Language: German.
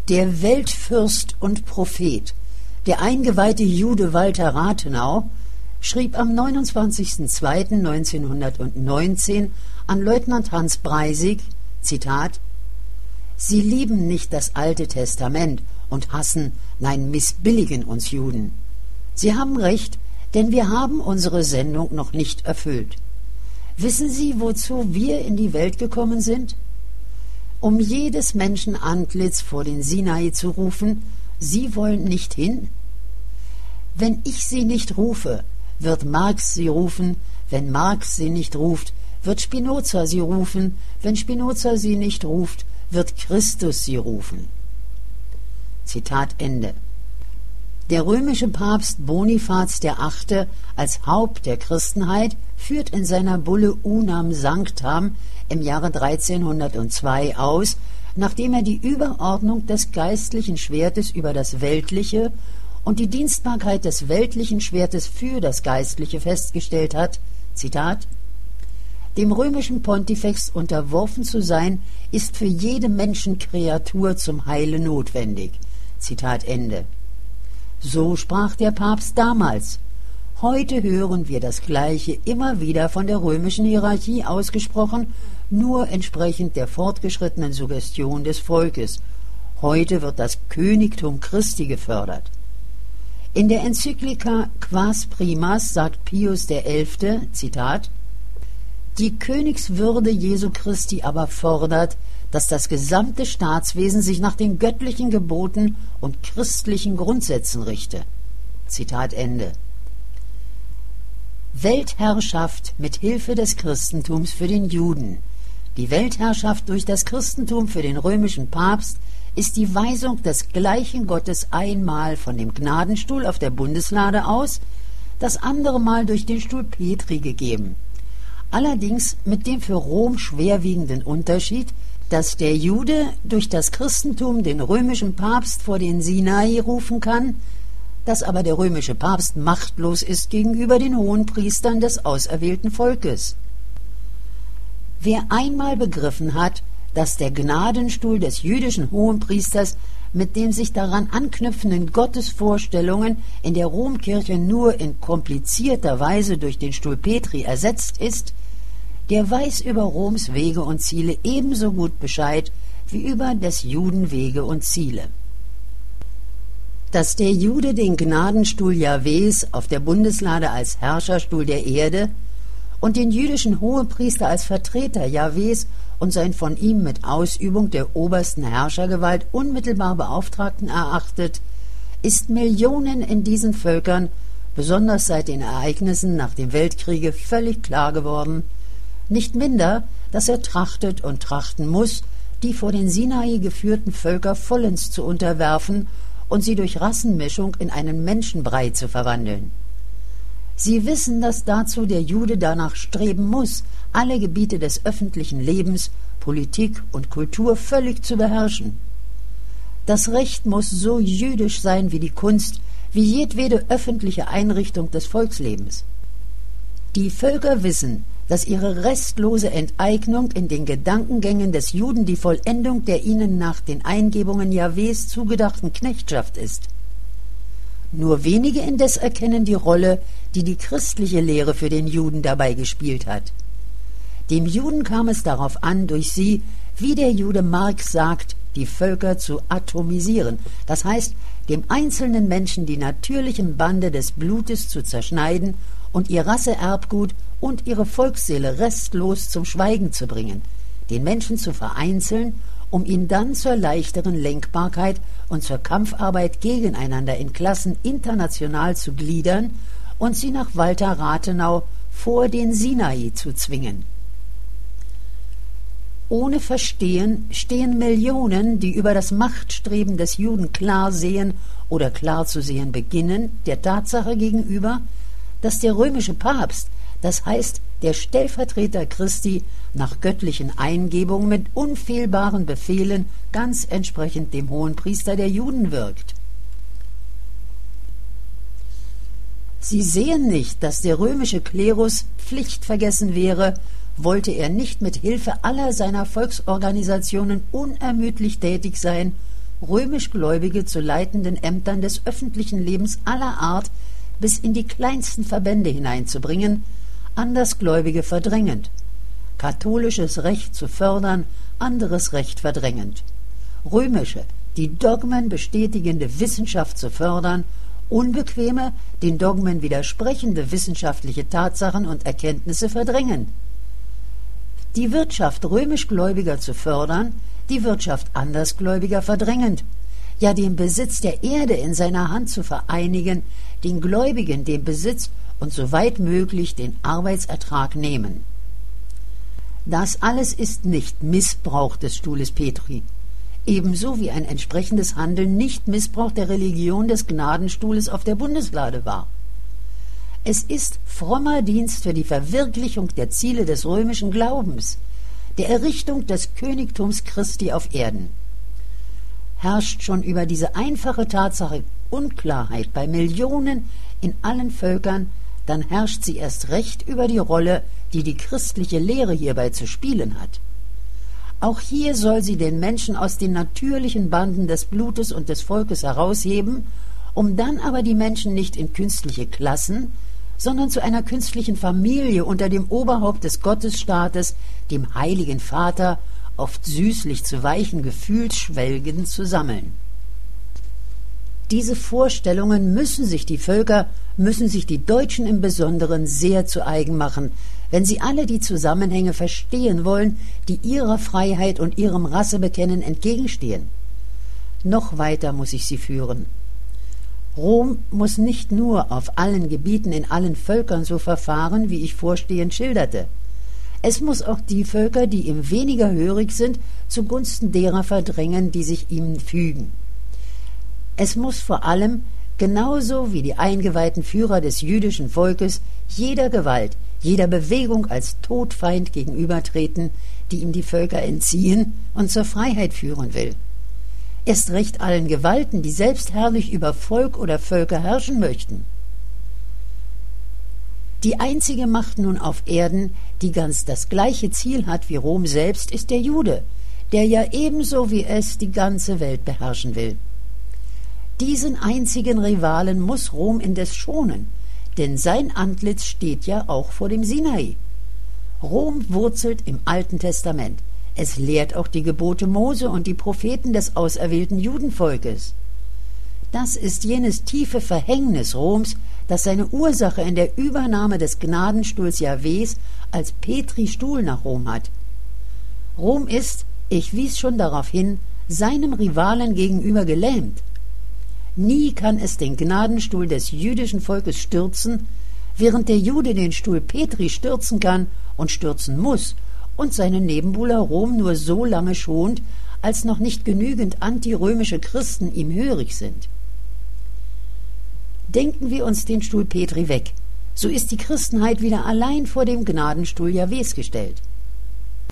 Der Weltfürst und Prophet, der eingeweihte Jude Walter Rathenau, schrieb am 29.02.1919 an Leutnant Hans Breisig, Zitat: »Sie lieben nicht das Alte Testament und hassen, nein, missbilligen uns Juden. Sie haben recht, denn wir haben unsere Sendung noch nicht erfüllt. Wissen Sie, wozu wir in die Welt gekommen sind? Um jedes Menschen Antlitz vor den Sinai zu rufen, Sie wollen nicht hin? Wenn ich Sie nicht rufe, wird Marx Sie rufen, wenn Marx Sie nicht ruft, wird Spinoza Sie rufen, wenn Spinoza Sie nicht ruft, wird Christus Sie rufen.« Zitat Ende. Der römische Papst Bonifaz VIII. Als Haupt der Christenheit führt in seiner Bulle Unam Sanctam im Jahre 1302 aus, nachdem er die Überordnung des geistlichen Schwertes über das Weltliche und die Dienstbarkeit des weltlichen Schwertes für das Geistliche festgestellt hat, Zitat: »Dem römischen Pontifex unterworfen zu sein, ist für jede Menschenkreatur zum Heile notwendig.« Zitat Ende. So sprach der Papst damals. Heute hören wir das Gleiche immer wieder von der römischen Hierarchie ausgesprochen, nur entsprechend der fortgeschrittenen Suggestion des Volkes. Heute wird das Königtum Christi gefördert. In der Enzyklika Quas Primas sagt Pius XI., Zitat: »Die Königswürde Jesu Christi aber fordert, dass das gesamte Staatswesen sich nach den göttlichen Geboten und christlichen Grundsätzen richte.« Zitat Ende. Weltherrschaft mit Hilfe des Christentums für den Juden. Die Weltherrschaft durch das Christentum für den römischen Papst ist die Weisung des gleichen Gottes einmal von dem Gnadenstuhl auf der Bundeslade aus, das andere Mal durch den Stuhl Petri gegeben. Allerdings mit dem für Rom schwerwiegenden Unterschied, dass der Jude durch das Christentum den römischen Papst vor den Sinai rufen kann, dass aber der römische Papst machtlos ist gegenüber den Hohenpriestern des auserwählten Volkes. Wer einmal begriffen hat, dass der Gnadenstuhl des jüdischen Hohenpriesters mit den sich daran anknüpfenden Gottesvorstellungen in der Romkirche nur in komplizierter Weise durch den Stuhl Petri ersetzt ist, der weiß über Roms Wege und Ziele ebenso gut Bescheid wie über des Juden Wege und Ziele. Dass der Jude den Gnadenstuhl Jahwes auf der Bundeslade als Herrscherstuhl der Erde und den jüdischen Hohepriester als Vertreter Jahwes und sein von ihm mit Ausübung der obersten Herrschergewalt unmittelbar Beauftragten erachtet, ist Millionen in diesen Völkern, besonders seit den Ereignissen nach dem Weltkriege, völlig klar geworden, nicht minder, dass er trachtet und trachten muss, die vor den Sinai geführten Völker vollends zu unterwerfen und sie durch Rassenmischung in einen Menschenbrei zu verwandeln. Sie wissen, dass dazu der Jude danach streben muss, alle Gebiete des öffentlichen Lebens, Politik und Kultur völlig zu beherrschen. Das Recht muss so jüdisch sein wie die Kunst, wie jedwede öffentliche Einrichtung des Volkslebens. Die Völker wissen, dass ihre restlose Enteignung in den Gedankengängen des Juden die Vollendung der ihnen nach den Eingebungen Jahwes zugedachten Knechtschaft ist. Nur wenige indes erkennen die Rolle, die die christliche Lehre für den Juden dabei gespielt hat. Dem Juden kam es darauf an, durch sie, wie der Jude Marx sagt, die Völker zu atomisieren, das heißt, dem einzelnen Menschen die natürlichen Bande des Blutes zu zerschneiden und ihr Rasseerbgut und ihre Volksseele restlos zum Schweigen zu bringen, den Menschen zu vereinzeln, um ihn dann zur leichteren Lenkbarkeit und zur Kampfarbeit gegeneinander in Klassen international zu gliedern und sie nach Walter Rathenau vor den Sinai zu zwingen. Ohne Verstehen stehen Millionen, die über das Machtstreben des Juden klar sehen oder klar zu sehen beginnen, der Tatsache gegenüber, dass der römische Papst, das heißt der Stellvertreter Christi, nach göttlichen Eingebungen mit unfehlbaren Befehlen ganz entsprechend dem Hohenpriester der Juden wirkt. Sie sehen nicht, dass der römische Klerus pflichtvergessen wäre, wollte er nicht mit Hilfe aller seiner Volksorganisationen unermüdlich tätig sein, Römischgläubige zu leitenden Ämtern des öffentlichen Lebens aller Art bis in die kleinsten Verbände hineinzubringen, Andersgläubige verdrängend, katholisches Recht zu fördern, anderes Recht verdrängend, römische, die Dogmen bestätigende Wissenschaft zu fördern, unbequeme, den Dogmen widersprechende wissenschaftliche Tatsachen und Erkenntnisse verdrängen, die Wirtschaft römischgläubiger zu fördern, die Wirtschaft Andersgläubiger verdrängend, ja den Besitz der Erde in seiner Hand zu vereinigen, den Gläubigen den Besitz und soweit möglich den Arbeitsertrag nehmen. Das alles ist nicht Missbrauch des Stuhles Petri, ebenso wie ein entsprechendes Handeln nicht Missbrauch der Religion des Gnadenstuhles auf der Bundeslade war. Es ist frommer Dienst für die Verwirklichung der Ziele des römischen Glaubens, der Errichtung des Königtums Christi auf Erden. Herrscht schon über diese einfache Tatsache Unklarheit bei Millionen in allen Völkern, dann herrscht sie erst recht über die Rolle, die die christliche Lehre hierbei zu spielen hat. Auch hier soll sie den Menschen aus den natürlichen Banden des Blutes und des Volkes herausheben, um dann aber die Menschen nicht in künstliche Klassen, sondern zu einer künstlichen Familie unter dem Oberhaupt des Gottesstaates, dem Heiligen Vater, oft süßlich zu weichen Gefühlsschwelgen zu sammeln. Diese Vorstellungen müssen sich die Völker, müssen sich die Deutschen im Besonderen sehr zu eigen machen, wenn sie alle die Zusammenhänge verstehen wollen, die ihrer Freiheit und ihrem Rassebekennen entgegenstehen. Noch weiter muss ich sie führen. Rom muss nicht nur auf allen Gebieten in allen Völkern so verfahren, wie ich vorstehend schilderte. Es muss auch die Völker, die ihm weniger hörig sind, zugunsten derer verdrängen, die sich ihm fügen. Es muss vor allem, genauso wie die eingeweihten Führer des jüdischen Volkes, jeder Gewalt, jeder Bewegung als Todfeind gegenübertreten, die ihm die Völker entziehen und zur Freiheit führen will. Erst recht allen Gewalten, die selbstherrlich über Volk oder Völker herrschen möchten. Die einzige Macht nun auf Erden, die ganz das gleiche Ziel hat wie Rom selbst, ist der Jude, der ja ebenso wie es die ganze Welt beherrschen will. Diesen einzigen Rivalen muss Rom indes schonen, denn sein Antlitz steht ja auch vor dem Sinai. Rom wurzelt im Alten Testament. Es lehrt auch die Gebote Mose und die Propheten des auserwählten Judenvolkes. Das ist jenes tiefe Verhängnis Roms, das seine Ursache in der Übernahme des Gnadenstuhls Jahwes als Petri-Stuhl nach Rom hat. Rom ist, ich wies schon darauf hin, seinem Rivalen gegenüber gelähmt. Nie kann es den Gnadenstuhl des jüdischen Volkes stürzen, während der Jude den Stuhl Petri stürzen kann und stürzen muss und seinen Nebenbuhler Rom nur so lange schont, als noch nicht genügend antirömische Christen ihm hörig sind. Denken wir uns den Stuhl Petri weg, so ist die Christenheit wieder allein vor dem Gnadenstuhl Jahwes gestellt.